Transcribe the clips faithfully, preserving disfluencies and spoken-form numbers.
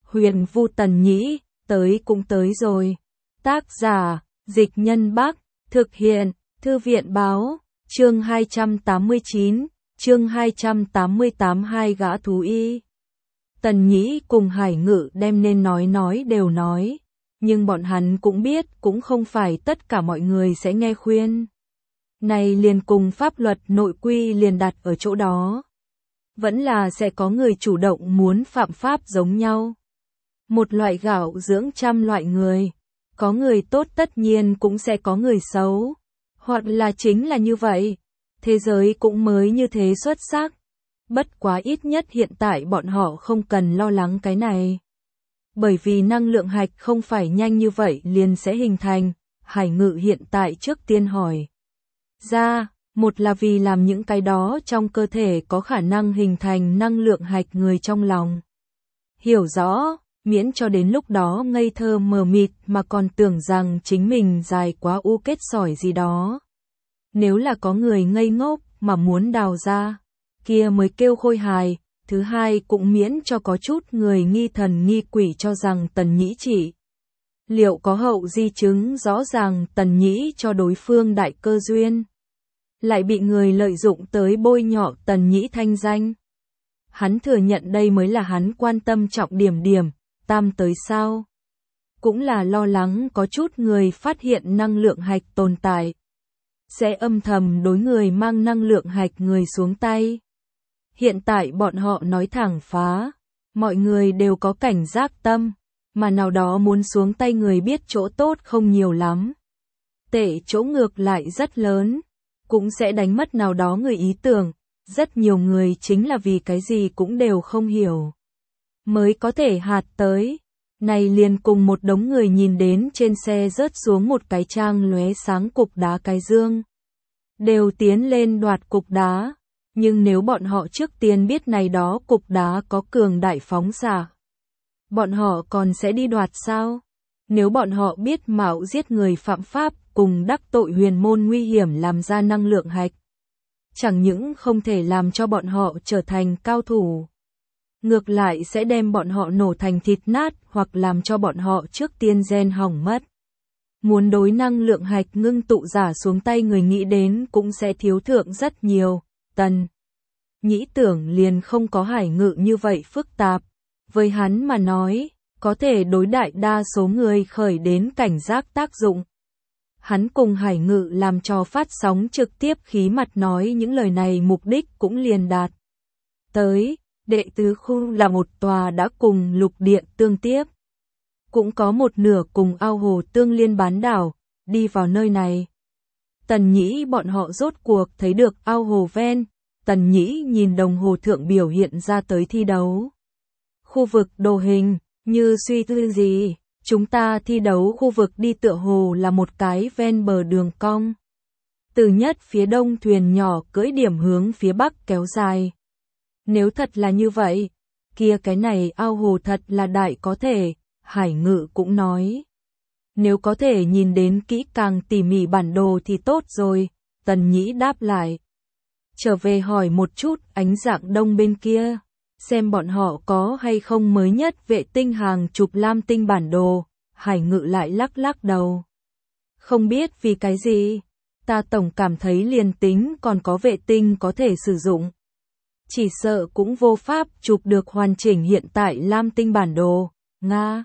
Huyền Vu Tần Nhĩ, tới cũng tới rồi. Tác giả, Dịch Nhân Bắc, thực hiện, Thư viện Báo, chương hai trăm tám mươi chín, chương hai trăm tám mươi tám hai gã thú y. Tần Nhĩ cùng Hải Ngự đem nên nói nói đều nói, nhưng bọn hắn cũng biết cũng không phải tất cả mọi người sẽ nghe khuyên. Này liền cùng pháp luật nội quy liền đặt ở chỗ đó. Vẫn là sẽ có người chủ động muốn phạm pháp giống nhau. Một loại gạo dưỡng trăm loại người. Có người tốt tất nhiên cũng sẽ có người xấu. Hoặc là chính là như vậy. Thế giới cũng mới như thế xuất sắc. Bất quá ít nhất hiện tại bọn họ không cần lo lắng cái này. Bởi vì năng lượng hạch không phải nhanh như vậy liền sẽ hình thành. Hải Ngự hiện tại trước tiên hỏi ra, một là vì làm những cái đó trong cơ thể có khả năng hình thành năng lượng hạch người trong lòng. Hiểu rõ, miễn cho đến lúc đó ngây thơ mờ mịt mà còn tưởng rằng chính mình dài quá u kết sỏi gì đó. Nếu là có người ngây ngốc mà muốn đào ra, kia mới kêu khôi hài. Thứ hai cũng miễn cho có chút người nghi thần nghi quỷ cho rằng Tần Nhĩ chỉ liệu có hậu di chứng rõ ràng Tần Nhĩ cho đối phương đại cơ duyên. Lại bị người lợi dụng tới bôi nhọ Tần Nhĩ thanh danh. Hắn thừa nhận đây mới là hắn quan tâm trọng điểm điểm, tam tới sao. Cũng là lo lắng có chút người phát hiện năng lượng hạch tồn tại. Sẽ âm thầm đối người mang năng lượng hạch người xuống tay. Hiện tại bọn họ nói thẳng phá, mọi người đều có cảnh giác tâm, mà nào đó muốn xuống tay người biết chỗ tốt không nhiều lắm. Tệ chỗ ngược lại rất lớn, cũng sẽ đánh mất nào đó người ý tưởng, rất nhiều người chính là vì cái gì cũng đều không hiểu. Mới có thể hạt tới, này liền cùng một đống người nhìn đến trên xe rớt xuống một cái trang lóe sáng cục đá cái dương. Đều tiến lên đoạt cục đá. Nhưng nếu bọn họ trước tiên biết này đó cục đá có cường đại phóng xạ, bọn họ còn sẽ đi đoạt sao? Nếu bọn họ biết mạo giết người phạm pháp cùng đắc tội huyền môn nguy hiểm làm ra năng lượng hạch, chẳng những không thể làm cho bọn họ trở thành cao thủ, ngược lại sẽ đem bọn họ nổ thành thịt nát hoặc làm cho bọn họ trước tiên gen hỏng mất. Muốn đối năng lượng hạch ngưng tụ giả xuống tay người nghĩ đến cũng sẽ thiếu thượng rất nhiều. Tần Nhĩ tưởng liền không có Hải Ngự như vậy phức tạp. Với hắn mà nói, có thể đối đại đa số người khởi đến cảnh giác tác dụng. Hắn cùng Hải Ngự làm cho phát sóng trực tiếp khí mặt nói những lời này mục đích cũng liền đạt. Tới, đệ tứ khu là một tòa đã cùng lục địa tương tiếp. Cũng có một nửa cùng ao hồ tương liên bán đảo, đi vào nơi này. Tần Nhĩ bọn họ rốt cuộc thấy được ao hồ ven. Tần Nhĩ nhìn đồng hồ thượng biểu hiện ra tới thi đấu. Khu vực đồ hình, như suy tư gì, chúng ta thi đấu khu vực đi tựa hồ là một cái ven bờ đường cong. Từ nhất phía đông thuyền nhỏ cưỡi điểm hướng phía bắc kéo dài. Nếu thật là như vậy, kia cái này ao hồ thật là đại có thể, Hải Ngự cũng nói. Nếu có thể nhìn đến kỹ càng tỉ mỉ bản đồ thì tốt rồi, Tần Nhĩ đáp lại. Trở về hỏi một chút ánh dạng đông bên kia, xem bọn họ có hay không mới nhất vệ tinh hàng chục lam tinh bản đồ. Hải Ngự lại lắc lắc đầu. Không biết vì cái gì, ta tổng cảm thấy liền tính còn có vệ tinh có thể sử dụng. Chỉ sợ cũng vô pháp chụp được hoàn chỉnh hiện tại lam tinh bản đồ, Nga.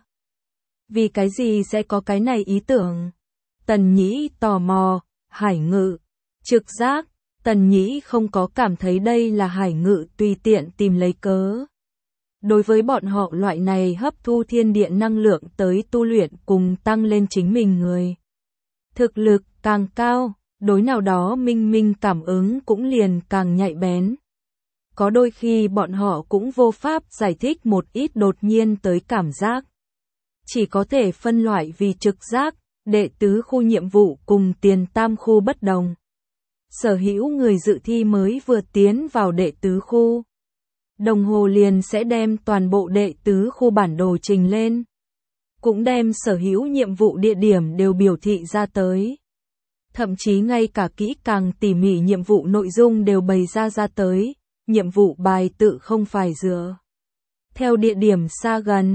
Vì cái gì sẽ có cái này ý tưởng? Tần Nhĩ tò mò, Hải Ngự, trực giác. Tần Nhĩ không có cảm thấy đây là Hải Ngự tùy tiện tìm lấy cớ. Đối với bọn họ loại này hấp thu thiên địa năng lượng tới tu luyện cùng tăng lên chính mình người. Thực lực càng cao, đối nào đó minh minh cảm ứng cũng liền càng nhạy bén. Có đôi khi bọn họ cũng vô pháp giải thích một ít đột nhiên tới cảm giác. Chỉ có thể phân loại vì trực giác, đệ tứ khu nhiệm vụ cùng tiền tam khu bất đồng. Sở hữu người dự thi mới vừa tiến vào đệ tứ khu. Đồng hồ liền sẽ đem toàn bộ đệ tứ khu bản đồ trình lên. Cũng đem sở hữu nhiệm vụ địa điểm đều biểu thị ra tới. Thậm chí ngay cả kỹ càng tỉ mỉ nhiệm vụ nội dung đều bày ra ra tới. Nhiệm vụ bài tự không phải dựa theo địa điểm xa gần,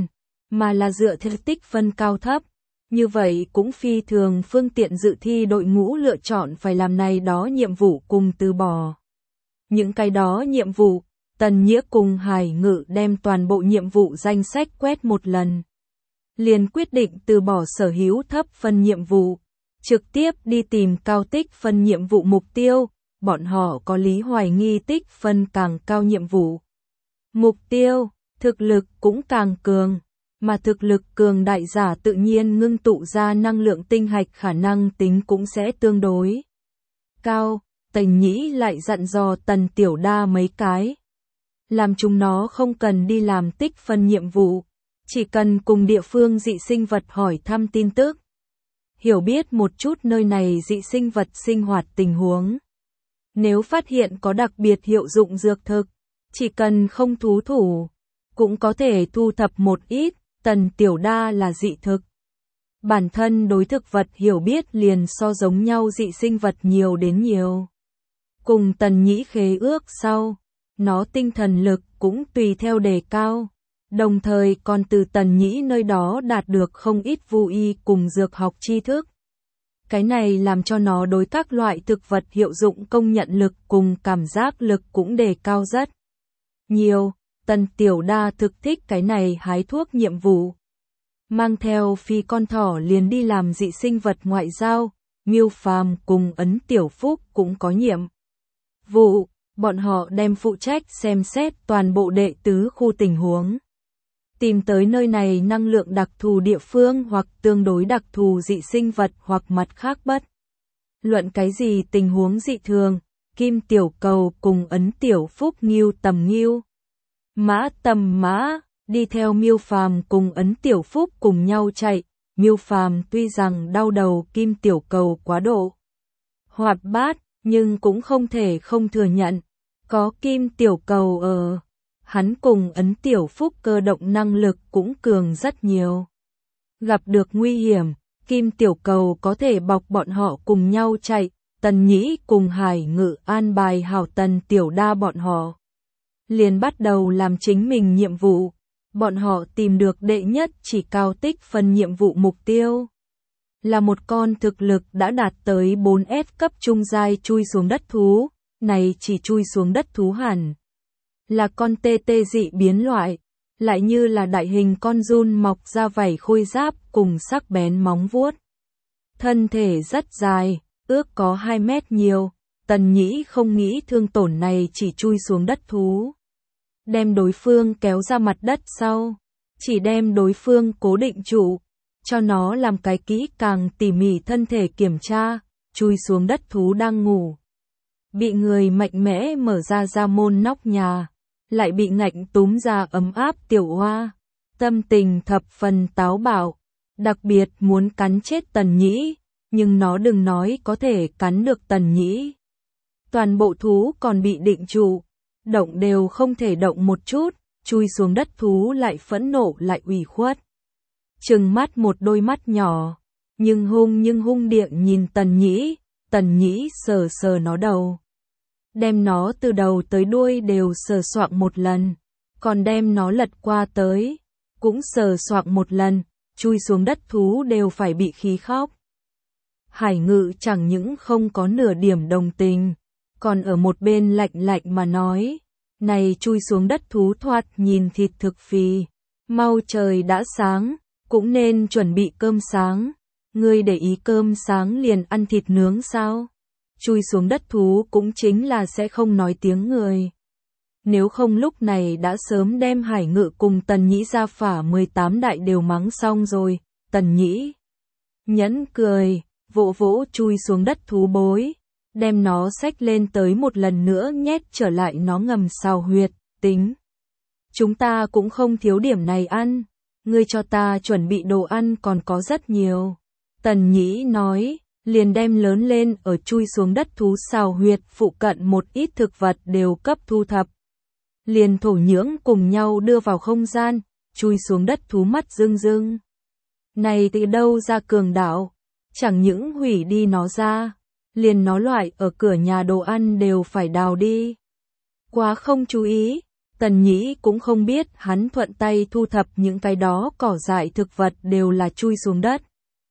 mà là dựa theo tích phân cao thấp. Như vậy cũng phi thường phương tiện dự thi đội ngũ lựa chọn phải làm này đó nhiệm vụ cùng từ bỏ. Những cái đó nhiệm vụ, Tần Nghĩa cùng Hải Ngự đem toàn bộ nhiệm vụ danh sách quét một lần. Liền quyết định từ bỏ sở hữu thấp phân nhiệm vụ, trực tiếp đi tìm cao tích phân nhiệm vụ mục tiêu, bọn họ có lý hoài nghi tích phân càng cao nhiệm vụ. Mục tiêu, thực lực cũng càng cường, mà thực lực cường đại giả tự nhiên ngưng tụ ra năng lượng tinh hạch khả năng tính cũng sẽ tương đối cao. Tần Nhĩ lại dặn dò Tần Tiểu Đa mấy cái. Làm chúng nó không cần đi làm tích phân nhiệm vụ, chỉ cần cùng địa phương dị sinh vật hỏi thăm tin tức. Hiểu biết một chút nơi này dị sinh vật sinh hoạt tình huống. Nếu phát hiện có đặc biệt hiệu dụng dược thực, chỉ cần không thú thủ, cũng có thể thu thập một ít. Tần Tiểu Đa là dị thực. Bản thân đối thực vật hiểu biết liền so giống nhau dị sinh vật nhiều đến nhiều. Cùng Tần Nhĩ khế ước sau, nó tinh thần lực cũng tùy theo đề cao, đồng thời còn từ Tần Nhĩ nơi đó đạt được không ít vu y cùng dược học tri thức. Cái này làm cho nó đối các loại thực vật hiệu dụng công nhận lực cùng cảm giác lực cũng đề cao rất nhiều. Tần Tiểu Đa thực thích cái này hái thuốc nhiệm vụ. Mang theo phi con thỏ liền đi làm dị sinh vật ngoại giao, Miêu Phàm cùng Ấn Tiểu Phúc cũng có nhiệm vụ, bọn họ đem phụ trách xem xét toàn bộ đệ tứ khu tình huống. Tìm tới nơi này năng lượng đặc thù địa phương hoặc tương đối đặc thù dị sinh vật hoặc mặt khác bất. Luận cái gì tình huống dị thường, Kim Tiểu Cầu cùng Ấn Tiểu Phúc nghiêu tầm nghiêu. Mã tầm mã, đi theo Miêu Phàm cùng Ấn Tiểu Phúc cùng nhau chạy. Miêu Phàm tuy rằng đau đầu Kim Tiểu Cầu quá độ hoạt bát, nhưng cũng không thể không thừa nhận, có Kim Tiểu Cầu ở, hắn cùng Ấn Tiểu Phúc cơ động năng lực cũng cường rất nhiều. Gặp được nguy hiểm, Kim Tiểu Cầu có thể bọc bọn họ cùng nhau chạy. Tần Nhĩ cùng Hải Ngự an bài hảo Tần Tiểu Đa bọn họ liền bắt đầu làm chính mình nhiệm vụ. Bọn họ tìm được đệ nhất chỉ cao tích phân nhiệm vụ mục tiêu. Là một con thực lực đã đạt tới bốn S cấp trung giai chui xuống đất thú. Này chỉ chui xuống đất thú hẳn là con tê tê dị biến loại, lại như là đại hình con giun mọc ra vảy khôi giáp cùng sắc bén móng vuốt. Thân thể rất dài, ước có hai mét nhiều. Tần Nhĩ không nghĩ thương tổn này chỉ chui xuống đất thú. Đem đối phương kéo ra mặt đất sau, chỉ đem đối phương cố định trụ, cho nó làm cái kỹ càng tỉ mỉ thân thể kiểm tra. Chui xuống đất thú đang ngủ, bị người mạnh mẽ mở ra ra môn nóc nhà, lại bị ngạnh túm ra ấm áp tiểu hoa. Tâm tình thập phần táo bạo, đặc biệt muốn cắn chết Tần Nhĩ, nhưng nó đừng nói có thể cắn được Tần Nhĩ. Toàn bộ thú còn bị định trụ, động đều không thể động một chút. Chui xuống đất thú lại phẫn nộ lại ủy khuất, trừng mắt một đôi mắt nhỏ, nhưng hung nhưng hung điệng nhìn Tần Nhĩ. Tần Nhĩ sờ sờ nó đầu, đem nó từ đầu tới đuôi đều sờ soạng một lần, còn đem nó lật qua tới, cũng sờ soạng một lần. Chui xuống đất thú đều phải bị khí khóc. Hải Ngự chẳng những không có nửa điểm đồng tình, còn ở một bên lạnh lạnh mà nói, này chui xuống đất thú thoạt nhìn thịt thực phì, mau trời đã sáng, cũng nên chuẩn bị cơm sáng. Ngươi để ý cơm sáng liền ăn thịt nướng sao? Chui xuống đất thú cũng chính là sẽ không nói tiếng người. Nếu không lúc này đã sớm đem Hải Ngự cùng Tần Nhĩ ra phả mười tám đại đều mắng xong rồi. Tần Nhĩ nhẫn cười, vỗ vỗ chui xuống đất thú bối, đem nó xách lên tới một lần nữa nhét trở lại nó ngầm sào huyệt. Tính, chúng ta cũng không thiếu điểm này ăn, ngươi cho ta chuẩn bị đồ ăn còn có rất nhiều. Tần Nhĩ nói, liền đem lớn lên ở chui xuống đất thú sào huyệt phụ cận một ít thực vật đều cấp thu thập. Liền thổ nhưỡng cùng nhau đưa vào không gian. Chui xuống đất thú mắt rưng rưng. Này từ đâu ra cường đạo, chẳng những hủy đi nó ra, liền nó loại ở cửa nhà đồ ăn đều phải đào đi. Quá không chú ý, Tần Nhĩ cũng không biết hắn thuận tay thu thập những cái đó cỏ dại thực vật đều là chui xuống đất.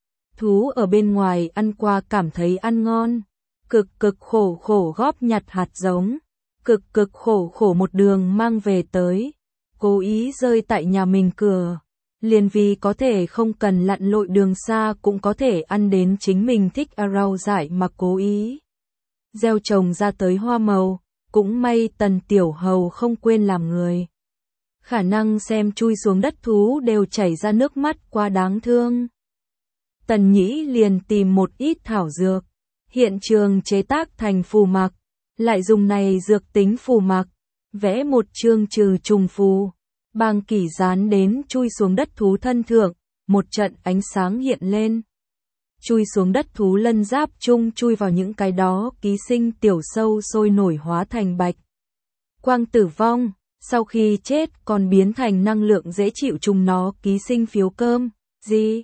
Thú ở bên ngoài ăn qua cảm thấy ăn ngon, cực cực khổ khổ góp nhặt hạt giống, cực cực khổ khổ một đường mang về tới, cố ý rơi tại nhà mình cửa. Liền vì có thể không cần lặn lội đường xa cũng có thể ăn đến chính mình thích rau dại mà cố ý gieo trồng ra tới hoa màu, cũng may Tần Tiểu Hầu không quên làm người. Khả năng xem chui xuống đất thú đều chảy ra nước mắt quá đáng thương. Tần Nhĩ liền tìm một ít thảo dược, hiện trường chế tác thành phù mặc, lại dùng này dược tính phù mặc, vẽ một chương trừ trùng phù. Bang kỷ dán đến chui xuống đất thú thân thượng, một trận ánh sáng hiện lên. Chui xuống đất thú lân giáp chung chui vào những cái đó ký sinh tiểu sâu sôi nổi hóa thành bạch quang tử vong, sau khi chết còn biến thành năng lượng dễ chịu chung nó ký sinh phiếu cơm, gì?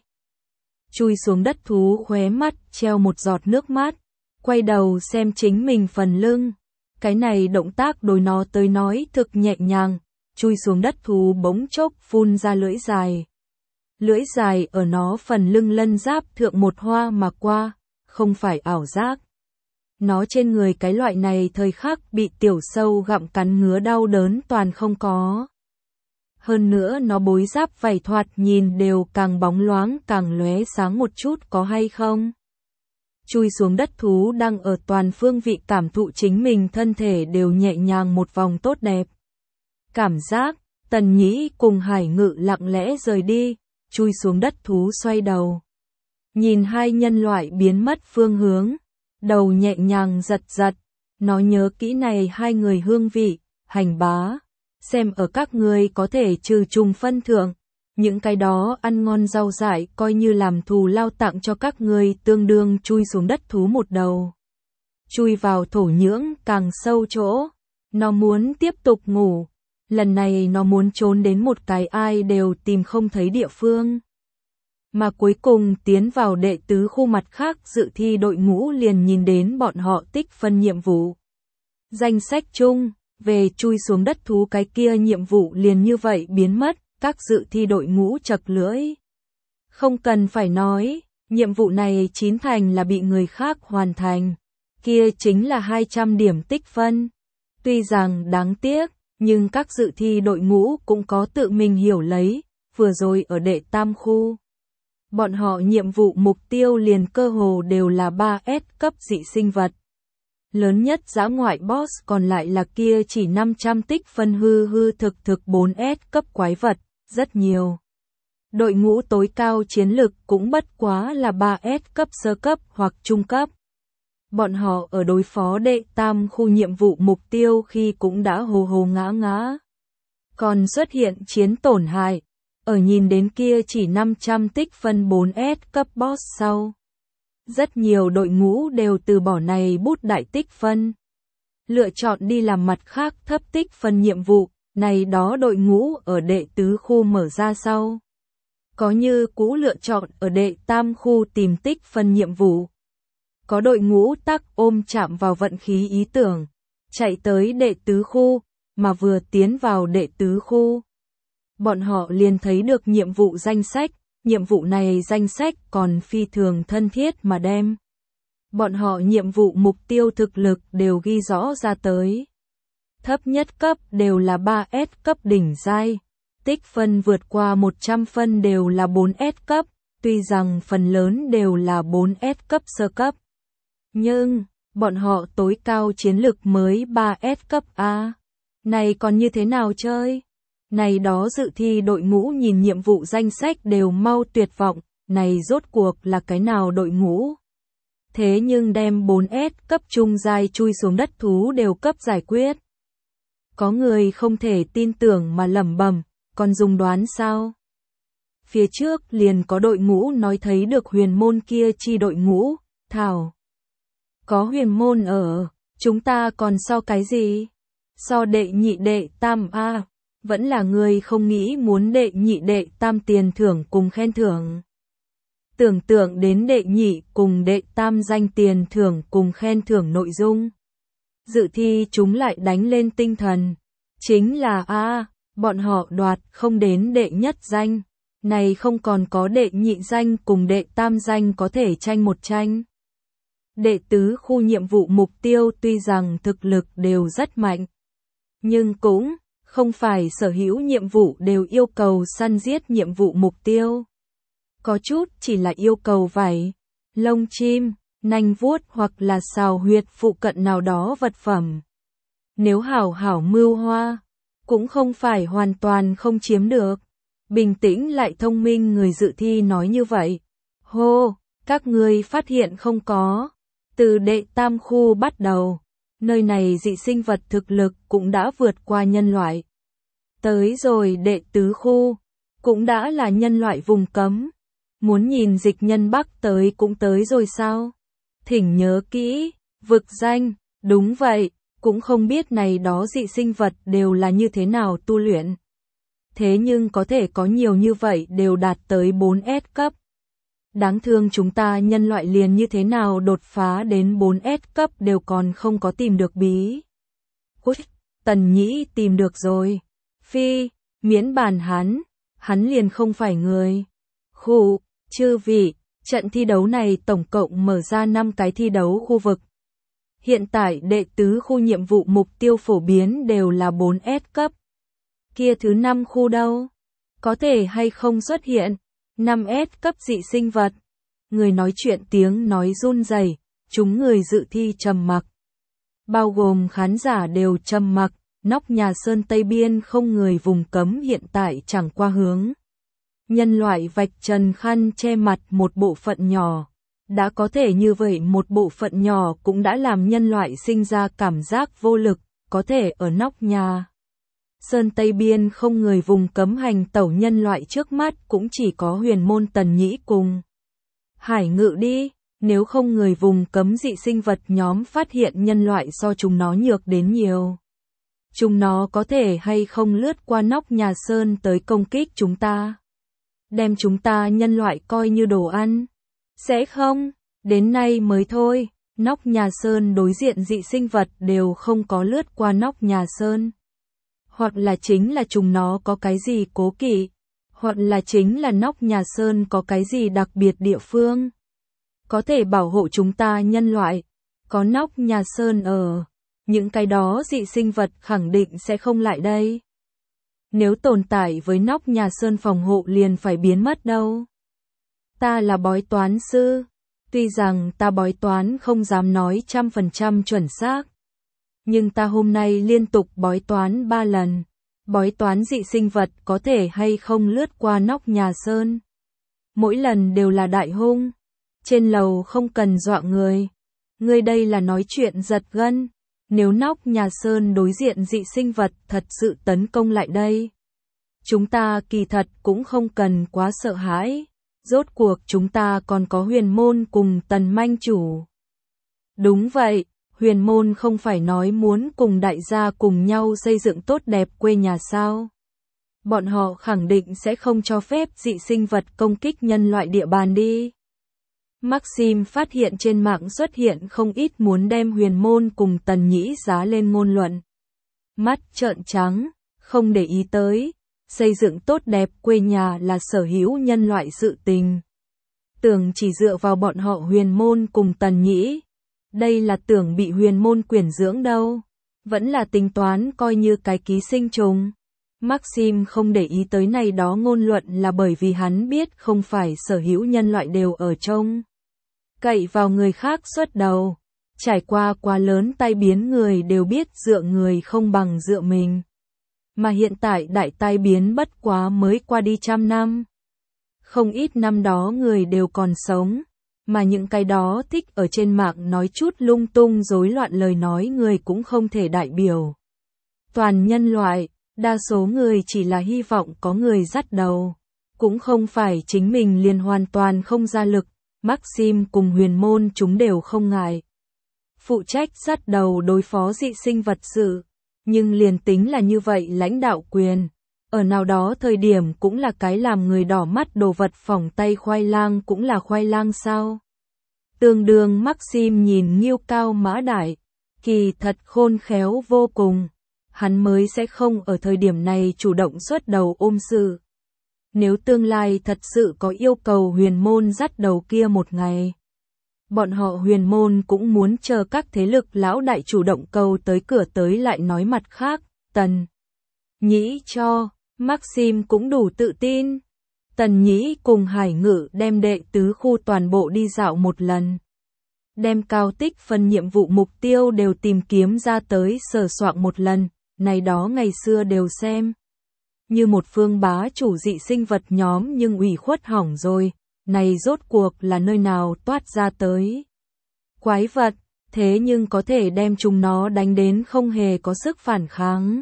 Chui xuống đất thú khóe mắt treo một giọt nước mắt, quay đầu xem chính mình phần lưng. Cái này động tác đối nó tới nói thực nhẹ nhàng. Chui xuống đất thú bỗng chốc phun ra lưỡi dài. Lưỡi dài ở nó phần lưng lân giáp thượng một hoa mà qua, không phải ảo giác. Nó trên người cái loại này thời khắc bị tiểu sâu gặm cắn ngứa đau đớn toàn không có. Hơn nữa nó bối giáp vảy thoạt nhìn đều càng bóng loáng càng lóe sáng một chút có hay không? Chui xuống đất thú đang ở toàn phương vị cảm thụ chính mình thân thể đều nhẹ nhàng một vòng tốt đẹp. Cảm giác, Tần Nhĩ cùng Hải Ngự lặng lẽ rời đi, chui xuống đất thú xoay đầu. Nhìn hai nhân loại biến mất phương hướng, đầu nhẹ nhàng giật giật, nó nhớ kỹ này hai người hương vị, hành bá, xem ở các người có thể trừ trùng phân thượng, những cái đó ăn ngon rau dại coi như làm thù lao tặng cho các người tương đương chui xuống đất thú một đầu. Chui vào thổ nhưỡng càng sâu chỗ, nó muốn tiếp tục ngủ. Lần này nó muốn trốn đến một cái ai đều tìm không thấy địa phương. Mà cuối cùng tiến vào đệ tứ khu mặt khác dự thi đội ngũ liền nhìn đến bọn họ tích phân nhiệm vụ. Danh sách chung, về chui xuống đất thú cái kia nhiệm vụ liền như vậy biến mất, các dự thi đội ngũ chật lưỡi. Không cần phải nói, nhiệm vụ này chín thành là bị người khác hoàn thành. Kia chính là hai trăm điểm tích phân. Tuy rằng đáng tiếc, nhưng các dự thi đội ngũ cũng có tự mình hiểu lấy, vừa rồi ở đệ tam khu. Bọn họ nhiệm vụ mục tiêu liền cơ hồ đều là ba S cấp dị sinh vật. Lớn nhất dã ngoại boss còn lại là kia chỉ năm trăm tích phân hư hư thực thực bốn S cấp quái vật, rất nhiều. Đội ngũ tối cao chiến lực cũng bất quá là ba S cấp sơ cấp hoặc trung cấp. Bọn họ ở đối phó đệ tam khu nhiệm vụ mục tiêu khi cũng đã hồ hồ ngã ngã. Còn xuất hiện chiến tổn hại, ở nhìn đến kia chỉ năm trăm tích phân bốn S cấp boss sau. Rất nhiều đội ngũ đều từ bỏ này bút đại tích phân. Lựa chọn đi làm mặt khác thấp tích phân nhiệm vụ, này đó đội ngũ ở đệ tứ khu mở ra sau. Có như cũ lựa chọn ở đệ tam khu tìm tích phân nhiệm vụ. Có đội ngũ tắc ôm chạm vào vận khí ý tưởng, chạy tới đệ tứ khu, mà vừa tiến vào đệ tứ khu. Bọn họ liền thấy được nhiệm vụ danh sách, nhiệm vụ này danh sách còn phi thường thân thiết mà đem. Bọn họ nhiệm vụ mục tiêu thực lực đều ghi rõ ra tới. Thấp nhất cấp đều là ba S cấp đỉnh giai, tích phân vượt qua một trăm phân đều là bốn S cấp, tuy rằng phần lớn đều là bốn S cấp sơ cấp. Nhưng, bọn họ tối cao chiến lực mới ba S cấp A. Này còn như thế nào chơi? Này đó dự thi đội ngũ nhìn nhiệm vụ danh sách đều mau tuyệt vọng, này rốt cuộc là cái nào đội ngũ? Thế nhưng đem bốn S cấp trung giai chui xuống đất thú đều cấp giải quyết. Có người không thể tin tưởng mà lẩm bẩm, còn dùng đoán sao? Phía trước liền có đội ngũ nói thấy được huyền môn kia chi đội ngũ, thảo. Có huyền môn ở, chúng ta còn so cái gì? So đệ nhị đệ tam A, vẫn là người không nghĩ muốn đệ nhị đệ tam tiền thưởng cùng khen thưởng. Tưởng tượng đến đệ nhị cùng đệ tam danh tiền thưởng cùng khen thưởng nội dung. Dự thi chúng lại đánh lên tinh thần. Chính là a, bọn họ đoạt không đến đệ nhất danh, này không còn có đệ nhị danh cùng đệ tam danh có thể tranh một tranh. Đệ tứ khu nhiệm vụ mục tiêu tuy rằng thực lực đều rất mạnh, nhưng cũng không phải sở hữu nhiệm vụ đều yêu cầu săn giết nhiệm vụ mục tiêu. Có chút chỉ là yêu cầu vảy, lông chim, nanh vuốt hoặc là xào huyệt phụ cận nào đó vật phẩm. Nếu hảo hảo mưu hoa, cũng không phải hoàn toàn không chiếm được. Bình tĩnh lại thông minh người dự thi nói như vậy. Hô, các ngươi phát hiện không có. Từ đệ tam khu bắt đầu, nơi này dị sinh vật thực lực cũng đã vượt qua nhân loại. Tới rồi đệ tứ khu, cũng đã là nhân loại vùng cấm. Muốn nhìn dịch nhân Bắc tới cũng tới rồi sao? Thỉnh nhớ kỹ, vực danh, đúng vậy, cũng không biết này đó dị sinh vật đều là như thế nào tu luyện. Thế nhưng có thể có nhiều như vậy đều đạt tới bốn S cấp. Đáng thương chúng ta nhân loại liền như thế nào đột phá đến bốn S cấp đều còn không có tìm được bí. Út, Tần Nhĩ tìm được rồi. Phi, miễn bàn hắn, hắn liền không phải người. Khụ, chư vị, trận thi đấu này tổng cộng mở ra năm cái thi đấu khu vực. Hiện tại đệ tứ khu nhiệm vụ mục tiêu phổ biến đều là bốn S cấp. Kia thứ năm khu đâu? Có thể hay không xuất hiện? năm S cấp dị sinh vật. Người nói chuyện tiếng nói run rẩy, chúng người dự thi trầm mặc. Bao gồm khán giả đều trầm mặc, nóc nhà Sơn Tây Biên không người vùng cấm hiện tại chẳng qua hướng. Nhân loại vạch trần khăn che mặt một bộ phận nhỏ. Đã có thể như vậy một bộ phận nhỏ cũng đã làm nhân loại sinh ra cảm giác vô lực, có thể ở nóc nhà Sơn Tây Biên không người vùng cấm hành tẩu nhân loại trước mắt cũng chỉ có huyền môn Tần Nhĩ cùng Hải Ngự đi, nếu không người vùng cấm dị sinh vật nhóm phát hiện nhân loại so chúng nó nhược đến nhiều. Chúng nó có thể hay không lướt qua nóc nhà Sơn tới công kích chúng ta. Đem chúng ta nhân loại coi như đồ ăn. Sẽ không, đến nay mới thôi, nóc nhà Sơn đối diện dị sinh vật đều không có lướt qua nóc nhà Sơn. Hoặc là chính là chúng nó có cái gì cố kỵ, hoặc là chính là nóc nhà Sơn có cái gì đặc biệt địa phương. Có thể bảo hộ chúng ta nhân loại, có nóc nhà Sơn ở, những cái đó dị sinh vật khẳng định sẽ không lại đây. Nếu tồn tại với nóc nhà Sơn phòng hộ liền phải biến mất đâu. Ta là bói toán sư, tuy rằng ta bói toán không dám nói trăm phần trăm chuẩn xác. Nhưng ta hôm nay liên tục bói toán ba lần, bói toán dị sinh vật có thể hay không lướt qua nóc nhà Sơn. Mỗi lần đều là đại hung, trên lầu không cần dọa người. Ngươi đây là nói chuyện giật gân, nếu nóc nhà Sơn đối diện dị sinh vật thật sự tấn công lại đây. Chúng ta kỳ thật cũng không cần quá sợ hãi, rốt cuộc chúng ta còn có huyền môn cùng Tần Manh Chủ. Đúng vậy. Huyền môn không phải nói muốn cùng đại gia cùng nhau xây dựng tốt đẹp quê nhà sao? Bọn họ khẳng định sẽ không cho phép dị sinh vật công kích nhân loại địa bàn đi. Maxim phát hiện trên mạng xuất hiện không ít muốn đem huyền môn cùng Tần Nhĩ giá lên ngôn luận. Mắt trợn trắng, không để ý tới, xây dựng tốt đẹp quê nhà là sở hữu nhân loại sự tình. Tưởng chỉ dựa vào bọn họ huyền môn cùng Tần Nhĩ. Đây là tưởng bị huyền môn quyển dưỡng đâu, vẫn là tính toán coi như cái ký sinh trùng. Maxim không để ý tới này đó ngôn luận là bởi vì hắn biết không phải sở hữu nhân loại đều ở trông cậy vào người khác xuất đầu. Trải qua quá lớn tai biến người đều biết dựa người không bằng dựa mình. Mà hiện tại đại tai biến bất quá mới qua đi trăm năm. Không ít năm đó người đều còn sống. Mà những cái đó thích ở trên mạng nói chút lung tung rối loạn lời nói người cũng không thể đại biểu. Toàn nhân loại, đa số người chỉ là hy vọng có người dắt đầu. Cũng không phải chính mình liền hoàn toàn không ra lực, Maxim cùng huyền môn chúng đều không ngại. Phụ trách dắt đầu đối phó dị sinh vật sự, nhưng liền tính là như vậy lãnh đạo quyền. Ở nào đó thời điểm cũng là cái làm người đỏ mắt đồ vật phỏng tay khoai lang cũng là khoai lang sao. Tương đương Maxim nhìn Nghiêu Cao Mã Đại, kỳ thật khôn khéo vô cùng. hắn mới sẽ không ở thời điểm này chủ động xuất đầu ôm sự. Nếu tương lai thật sự có yêu cầu huyền môn dắt đầu kia một ngày, bọn họ huyền môn cũng muốn chờ các thế lực lão đại chủ động cầu tới cửa tới lại nói mặt khác. Tần Nhĩ cho, Maxim cũng đủ tự tin. Tần Nhĩ cùng Hải Ngự đem đệ tứ khu toàn bộ đi dạo một lần. Đem cao tích phần nhiệm vụ mục tiêu đều tìm kiếm ra tới sờ soạng một lần, này đó ngày xưa đều xem. Như một phương bá chủ dị sinh vật nhóm nhưng ủy khuất hỏng rồi, này rốt cuộc là nơi nào toát ra tới. Quái vật, thế nhưng có thể đem chúng nó đánh đến không hề có sức phản kháng.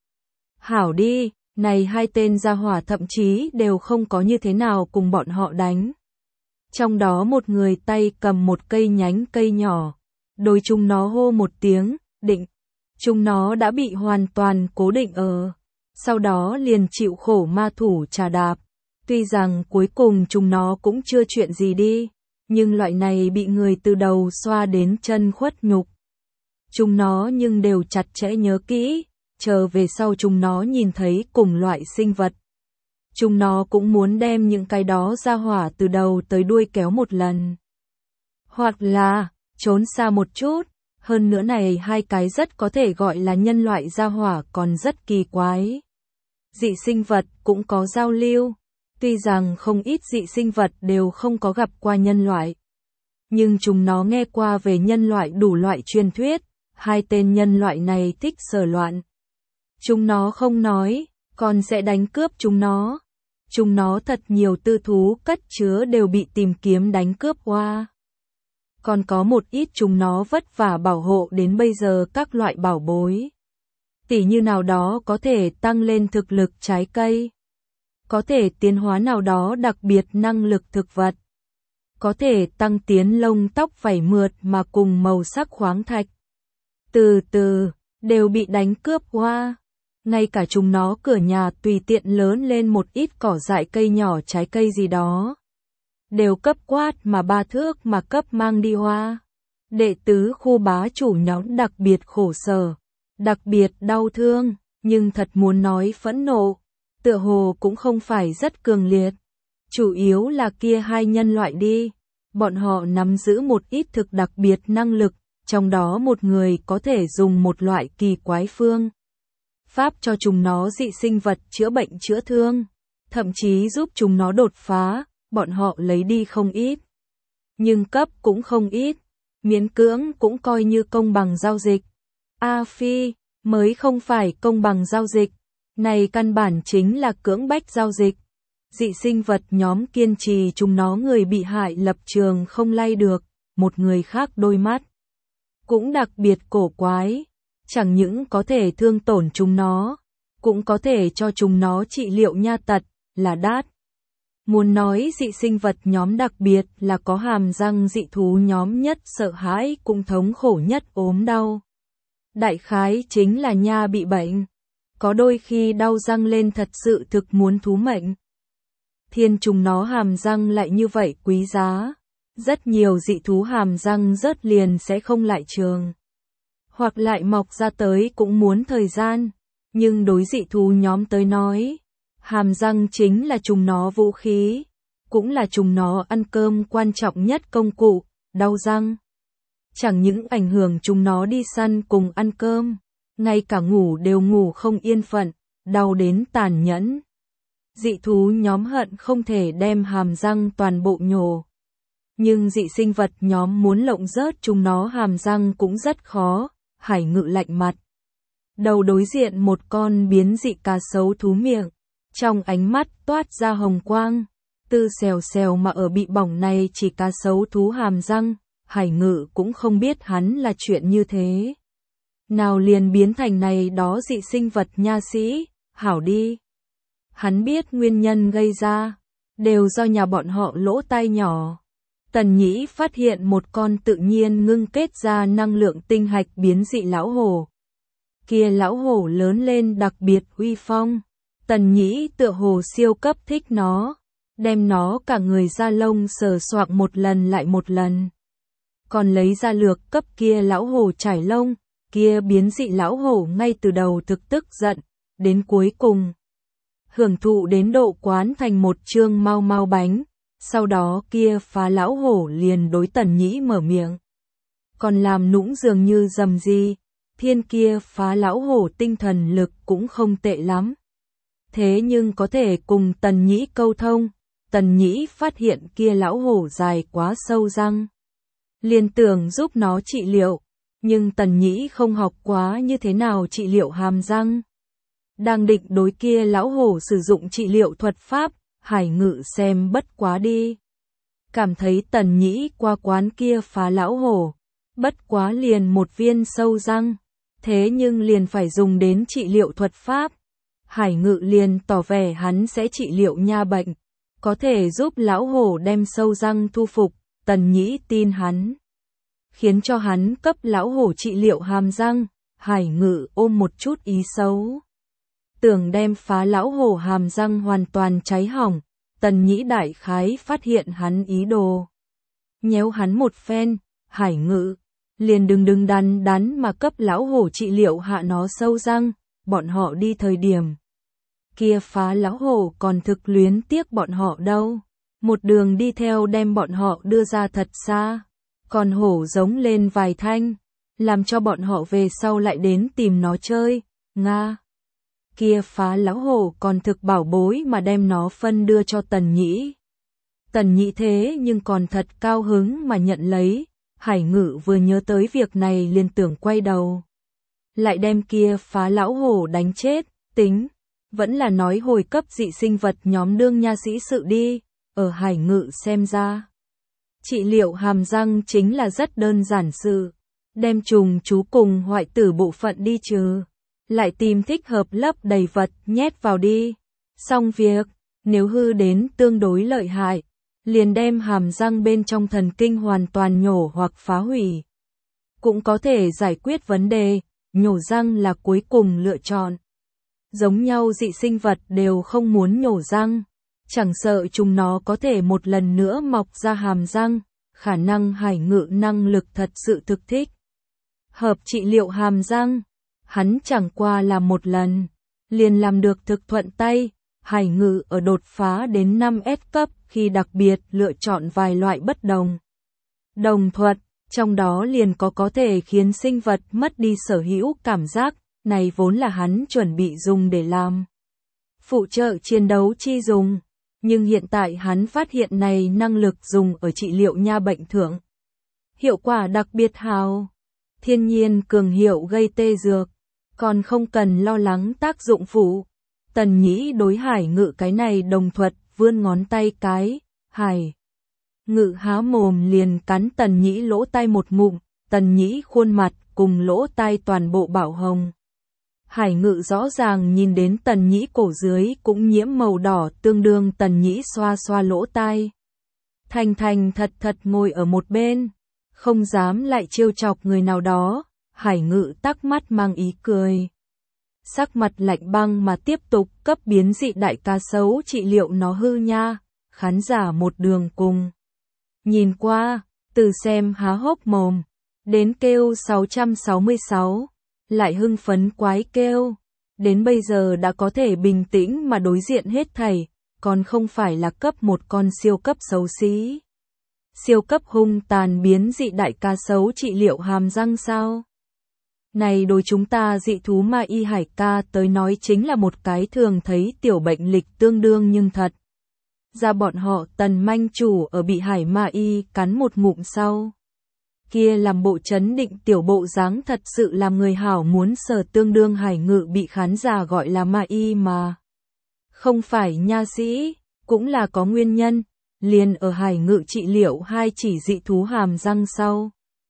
Hảo đi, này hai tên gia hỏa thậm chí đều không có như thế nào cùng bọn họ đánh. Trong đó một người tay cầm một cây nhánh cây nhỏ, đối chúng nó hô một tiếng, định. Chúng nó đã bị hoàn toàn cố định ở, sau đó liền chịu khổ ma thủ trà đạp. Tuy rằng cuối cùng chúng nó cũng chưa chuyện gì đi, nhưng loại này bị người từ đầu xoa đến chân khuất nhục. Chúng nó nhưng đều chặt chẽ nhớ kỹ, chờ về sau chúng nó nhìn thấy cùng loại sinh vật. Chúng nó cũng muốn đem những cái đó ra hỏa từ đầu tới đuôi kéo một lần. Hoặc là, trốn xa một chút, hơn nữa này hai cái rất có thể gọi là nhân loại ra hỏa còn rất kỳ quái. Dị sinh vật cũng có giao lưu, tuy rằng không ít dị sinh vật đều không có gặp qua nhân loại. Nhưng chúng nó nghe qua về nhân loại đủ loại truyền thuyết, hai tên nhân loại này thích sờ loạn. Chúng nó không nói, còn sẽ đánh cướp chúng nó. Chúng nó thật nhiều tư thú cất chứa đều bị tìm kiếm đánh cướp qua. Còn có một ít chúng nó vất vả bảo hộ đến bây giờ các loại bảo bối. Tỉ như nào đó có thể tăng lên thực lực trái cây. Có thể tiến hóa nào đó đặc biệt năng lực thực vật. Có thể tăng tiến lông tóc vảy mượt mà cùng màu sắc khoáng thạch. Từ từ, đều bị đánh cướp qua. Ngay cả chúng nó cửa nhà tùy tiện lớn lên một ít cỏ dại cây nhỏ trái cây gì đó. Đều cấp quát mà ba thước mà cấp mang đi hoa. Đệ tứ khu bá chủ nhóm đặc biệt khổ sở, đặc biệt đau thương, nhưng thật muốn nói phẫn nộ, tựa hồ cũng không phải rất cường liệt. Chủ yếu là kia hai nhân loại đi, bọn họ nắm giữ một ít thực đặc biệt năng lực, trong đó một người có thể dùng một loại kỳ quái phương pháp cho chúng nó dị sinh vật chữa bệnh chữa thương, thậm chí giúp chúng nó đột phá, bọn họ lấy đi không ít. Nhưng cấp cũng không ít, miễn cưỡng cũng coi như công bằng giao dịch. A Phi, mới không phải công bằng giao dịch, này căn bản chính là cưỡng bách giao dịch. Dị sinh vật nhóm kiên trì chúng nó người bị hại lập trường không lay được, một người khác đôi mắt cũng đặc biệt cổ quái, chẳng những có thể thương tổn chúng nó, cũng có thể cho chúng nó trị liệu nha tật, là đát. Muốn nói dị sinh vật nhóm đặc biệt là có hàm răng dị thú nhóm nhất sợ hãi cũng thống khổ nhất ốm đau. Đại khái chính là nha bị bệnh, có đôi khi đau răng lên thật sự thực muốn thú mệnh. Thiên chúng nó hàm răng lại như vậy quý giá, rất nhiều dị thú hàm răng rớt liền sẽ không lại trường. Hoặc lại mọc ra tới cũng muốn thời gian, nhưng đối dị thú nhóm tới nói, hàm răng chính là chúng nó vũ khí, cũng là chúng nó ăn cơm quan trọng nhất công cụ, đau răng. Chẳng những ảnh hưởng chúng nó đi săn cùng ăn cơm, ngay cả ngủ đều ngủ không yên phận, đau đến tàn nhẫn. Dị thú nhóm hận không thể đem hàm răng toàn bộ nhổ. Nhưng dị sinh vật nhóm muốn lộng rớt chúng nó hàm răng cũng rất khó, Hải Ngự lạnh mặt. Đầu đối diện một con biến dị cá sấu thú miệng, trong ánh mắt toát ra hồng quang, tư xèo xèo mà ở bị bỏng này chỉ cá sấu thú hàm răng, Hải Ngự cũng không biết hắn là chuyện như thế. Nào liền biến thành này đó dị sinh vật nha sĩ, hảo đi. Hắn biết nguyên nhân gây ra, đều do nhà bọn họ lỗ tai nhỏ. Tần Nhĩ phát hiện một con tự nhiên ngưng kết ra năng lượng tinh hạch biến dị lão hổ. Kia lão hổ lớn lên đặc biệt uy phong. Tần Nhĩ tựa hồ siêu cấp thích nó, đem nó cả người da lông sờ soạng một lần lại một lần. Còn lấy ra lược cấp kia lão hổ trải lông, kia biến dị lão hổ ngay từ đầu thực tức giận, đến cuối cùng hưởng thụ đến độ quán thành một chương mau mau bánh, sau đó kia phá lão hổ liền đối Tần Nhĩ mở miệng. Còn làm nũng dường như dầm gì, thiên kia phá lão hổ tinh thần lực cũng không tệ lắm. Thế nhưng có thể cùng Tần Nhĩ câu thông, Tần Nhĩ phát hiện kia lão hổ dài quá sâu răng. Liền tưởng giúp nó trị liệu, nhưng Tần Nhĩ không học quá như thế nào trị liệu hàm răng. Đang định đối kia lão hổ sử dụng trị liệu thuật pháp, Hải Ngự xem bất quá đi. Cảm thấy Tần Nhĩ qua quán kia phá lão hổ, bất quá liền một viên sâu răng, thế nhưng liền phải dùng đến trị liệu thuật pháp. Hải Ngự liền tỏ vẻ hắn sẽ trị liệu nha bệnh, có thể giúp lão hổ đem sâu răng thu phục, Tần Nhĩ tin hắn. Khiến cho hắn cấp lão hổ trị liệu hàm răng, Hải Ngự ôm một chút ý xấu. Tưởng đem phá lão hổ hàm răng hoàn toàn cháy hỏng, Tần Nhĩ đại khái phát hiện hắn ý đồ. Nhéo hắn một phen, Hải Ngự liền đừng đừng đắn đắn mà cấp lão hổ trị liệu hạ nó sâu răng, bọn họ đi thời điểm. Kia phá lão hổ còn thực luyến tiếc bọn họ đâu, một đường đi theo đem bọn họ đưa ra thật xa, còn hổ giống lên vài thanh, làm cho bọn họ về sau lại đến tìm nó chơi, nga. Kia phá lão hổ còn thực bảo bối mà đem nó phân đưa cho Tần Nhĩ. Tần Nhĩ thế nhưng còn thật cao hứng mà nhận lấy, Hải Ngự vừa nhớ tới việc này liền tưởng quay đầu. Lại đem kia phá lão hổ đánh chết, tính, vẫn là nói hồi cấp dị sinh vật nhóm đương nha sĩ sự đi, ở Hải Ngự xem ra. Trị liệu hàm răng chính là rất đơn giản sự, đem trùng chú cùng hoại tử bộ phận đi trừ, lại tìm thích hợp lấp đầy vật nhét vào đi. Xong việc, nếu hư đến tương đối lợi hại, liền đem hàm răng bên trong thần kinh hoàn toàn nhổ hoặc phá hủy. Cũng có thể giải quyết vấn đề, nhổ răng là cuối cùng lựa chọn. Giống nhau dị sinh vật đều không muốn nhổ răng, chẳng sợ chúng nó có thể một lần nữa mọc ra hàm răng, khả năng Hải Ngự năng lực thật sự thực thích. Hợp trị liệu hàm răng, hắn chẳng qua là một lần, liền làm được thực thuận tay. Hải Ngự ở đột phá đến năm S cấp khi đặc biệt lựa chọn vài loại bất đồng đồng thuật, trong đó liền có có thể khiến sinh vật mất đi sở hữu cảm giác, này vốn là hắn chuẩn bị dùng để làm phụ trợ chiến đấu chi dùng, nhưng hiện tại hắn phát hiện này năng lực dùng ở trị liệu nha bệnh thượng. Hiệu quả đặc biệt hào, thiên nhiên cường hiệu gây tê dược, còn không cần lo lắng tác dụng phụ. Tần Nhĩ đối Hải Ngự cái này đồng thuật vươn ngón tay cái, Hải Ngự há mồm liền cắn Tần Nhĩ lỗ tai một ngụm, Tần Nhĩ khuôn mặt cùng lỗ tai toàn bộ bảo hồng. Hải Ngự rõ ràng nhìn đến Tần Nhĩ cổ dưới cũng nhiễm màu đỏ, tương đương Tần Nhĩ xoa xoa lỗ tai. Thành thành thật thật ngồi ở một bên, không dám lại trêu chọc người nào đó, Hải Ngự tắc mắt mang ý cười. Sắc mặt lạnh băng mà tiếp tục cấp biến dị đại cá sấu trị liệu nó hư nha, khán giả một đường cùng. Nhìn qua, từ xem há hốc mồm, đến kêu sáu trăm sáu mươi sáu, lại hưng phấn quái kêu, đến bây giờ đã có thể bình tĩnh mà đối diện hết thảy, còn không phải là cấp một con siêu cấp xấu xí. Siêu cấp hung tàn biến dị đại cá sấu trị liệu hàm răng sao? Này đối chúng ta dị thú ma y hải ca tới nói chính là một cái thường thấy tiểu bệnh lịch tương đương nhưng thật. Ra bọn họ Tần manh chủ ở bị hải ma y cắn một ngụm sau. Kia làm bộ chấn định tiểu bộ dáng thật sự làm người hảo muốn sờ, tương đương Hải Ngự bị khán giả gọi là ma y mà. Không phải nha sĩ, cũng là có nguyên nhân, liền ở Hải Ngự trị liệu hai chỉ dị thú hàm răng sau.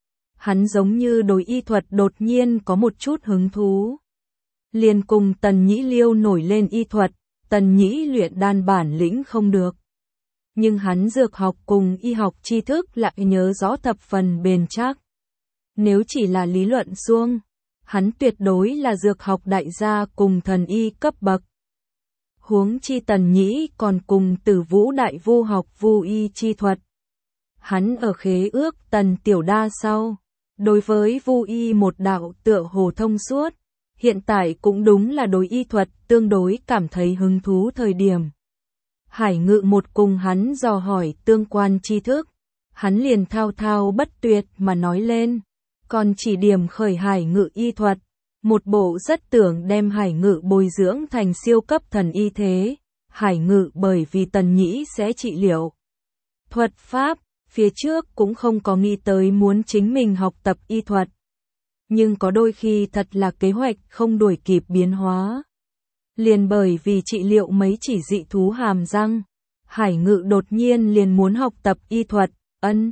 Hắn giống như đối y thuật đột nhiên có một chút hứng thú. Liền cùng Tần Nhĩ liêu nổi lên y thuật, Tần Nhĩ luyện đan bản lĩnh không được. Nhưng hắn dược học cùng y học tri thức lại nhớ rõ thập phần bền chắc. Nếu chỉ là lý luận suông, hắn tuyệt đối là dược học đại gia cùng thần y cấp bậc. Huống chi Tần Nhĩ còn cùng Tử Vũ đại vu học vu y chi thuật. Hắn ở khế ước Tần Tiểu Đa sau, Đối với Vu y một đạo tựa hồ thông suốt, hiện tại cũng đúng là đối y thuật tương đối cảm thấy hứng thú thời điểm. Hải Ngự một cùng hắn dò hỏi tương quan tri thức, hắn liền thao thao bất tuyệt mà nói lên, còn chỉ điểm khởi Hải Ngự y thuật, một bộ rất tưởng đem Hải Ngự bồi dưỡng thành siêu cấp thần y thế. Hải Ngự bởi vì Tần Nhĩ sẽ trị liệu thuật pháp, phía trước cũng không có nghĩ tới muốn chính mình học tập y thuật. Nhưng có đôi khi thật là kế hoạch không đuổi kịp biến hóa. Liền bởi vì trị liệu mấy chỉ dị thú hàm răng, Hải Ngự đột nhiên liền muốn học tập y thuật, ân.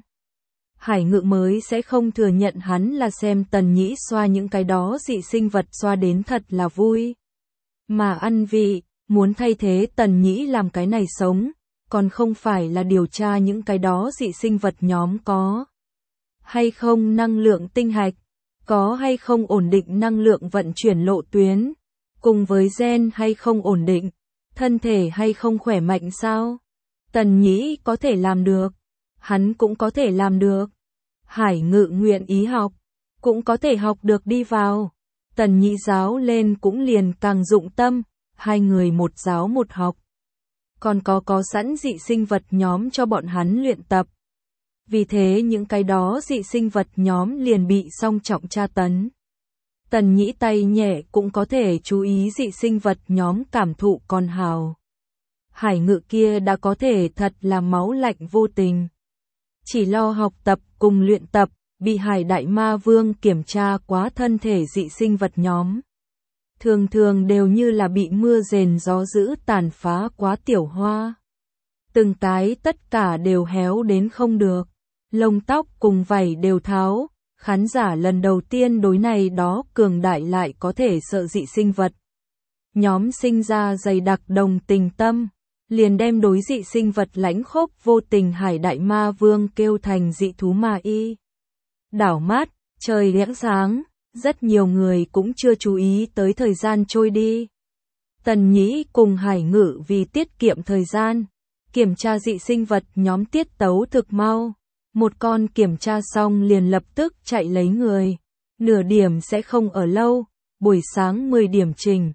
Hải Ngự mới sẽ không thừa nhận hắn là xem Tần Nhĩ xoa những cái đó dị sinh vật xoa đến thật là vui. Mà ăn vị, muốn thay thế Tần Nhĩ làm cái này sống, còn không phải là điều tra những cái đó dị sinh vật nhóm có hay không năng lượng tinh hạch, có hay không ổn định năng lượng vận chuyển lộ tuyến, cùng với gen hay không ổn định, thân thể hay không khỏe mạnh sao? Tần Nhĩ có thể làm được, hắn cũng có thể làm được. Hải Ngự nguyện ý học, cũng có thể học được đi vào. Tần Nhĩ giáo lên cũng liền càng dụng tâm, hai người một giáo một học. Còn có có sẵn dị sinh vật nhóm cho bọn hắn luyện tập. Vì thế những cái đó dị sinh vật nhóm liền bị song trọng tra tấn. Tần Nhĩ tay nhẹ cũng có thể chú ý dị sinh vật nhóm cảm thụ còn hào. Hải Ngự kia đã có thể thật là máu lạnh vô tình. Chỉ lo học tập cùng luyện tập, bị Hải Đại Ma Vương kiểm tra quá thân thể dị sinh vật nhóm. Thường thường đều như là bị mưa rền gió dữ tàn phá quá tiểu hoa. Từng cái tất cả đều héo đến không được, lông tóc cùng vảy đều tháo, khán giả lần đầu tiên đối này đó cường đại lại có thể sợ dị sinh vật. Nhóm sinh ra dày đặc đồng tình tâm, liền đem đối dị sinh vật lãnh khốc vô tình Hải Đại Ma Vương kêu thành dị thú ma y. Đảo mắt, trời lẽng sáng. Rất nhiều người cũng chưa chú ý tới thời gian trôi đi. Tần Nhĩ cùng Hải Ngự vì tiết kiệm thời gian, kiểm tra dị sinh vật nhóm tiết tấu thực mau. Một con kiểm tra xong liền lập tức chạy lấy người. Nửa điểm sẽ không ở lâu, buổi sáng mười điểm trình.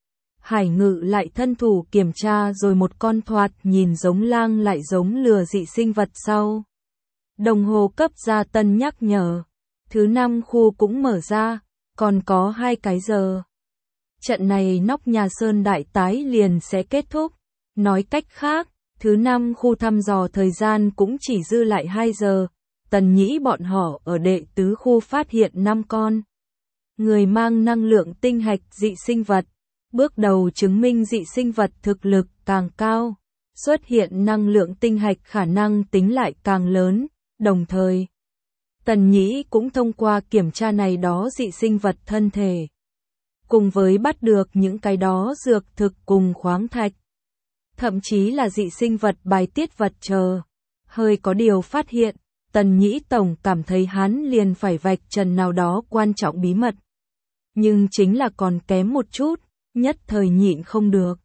Hải Ngự lại thân thủ kiểm tra rồi một con thoạt nhìn giống lang lại giống lừa dị sinh vật sau. Đồng hồ cấp ra tân nhắc nhở. Thứ năm khu cũng mở ra, còn có hai cái giờ. Trận này nóc nhà Sơn Đại Tái liền sẽ kết thúc. Nói cách khác, thứ năm khu thăm dò thời gian cũng chỉ dư lại hai giờ. Tần Nhĩ bọn họ ở đệ tứ khu phát hiện năm con người mang năng lượng tinh hạch dị sinh vật. Bước đầu chứng minh dị sinh vật thực lực càng cao, xuất hiện năng lượng tinh hạch khả năng tính lại càng lớn, đồng thời Tần Nhĩ cũng thông qua kiểm tra này đó dị sinh vật thân thể, cùng với bắt được những cái đó dược thực cùng khoáng thạch, thậm chí là dị sinh vật bài tiết vật chờ. Hơi có điều phát hiện, Tần Nhĩ tổng cảm thấy hắn liền phải vạch trần nào đó quan trọng bí mật. Nhưng chính là còn kém một chút, nhất thời nhịn không được.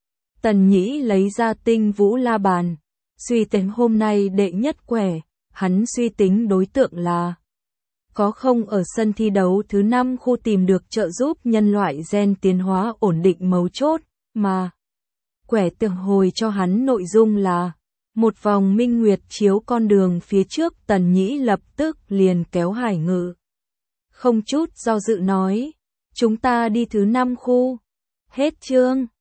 Tần Nhĩ lấy ra tinh vũ la bàn, suy tính hôm nay đệ nhất quẻ. Hắn suy tính đối tượng là có không ở sân thi đấu thứ năm khu tìm được trợ giúp nhân loại gen tiến hóa ổn định mấu chốt, mà quẻ tưởng hồi cho hắn nội dung là một vòng minh nguyệt chiếu con đường phía trước. Tần Nhĩ lập tức liền kéo Hải Ngự. Không chút do dự nói, chúng ta đi thứ năm khu. Hết chương.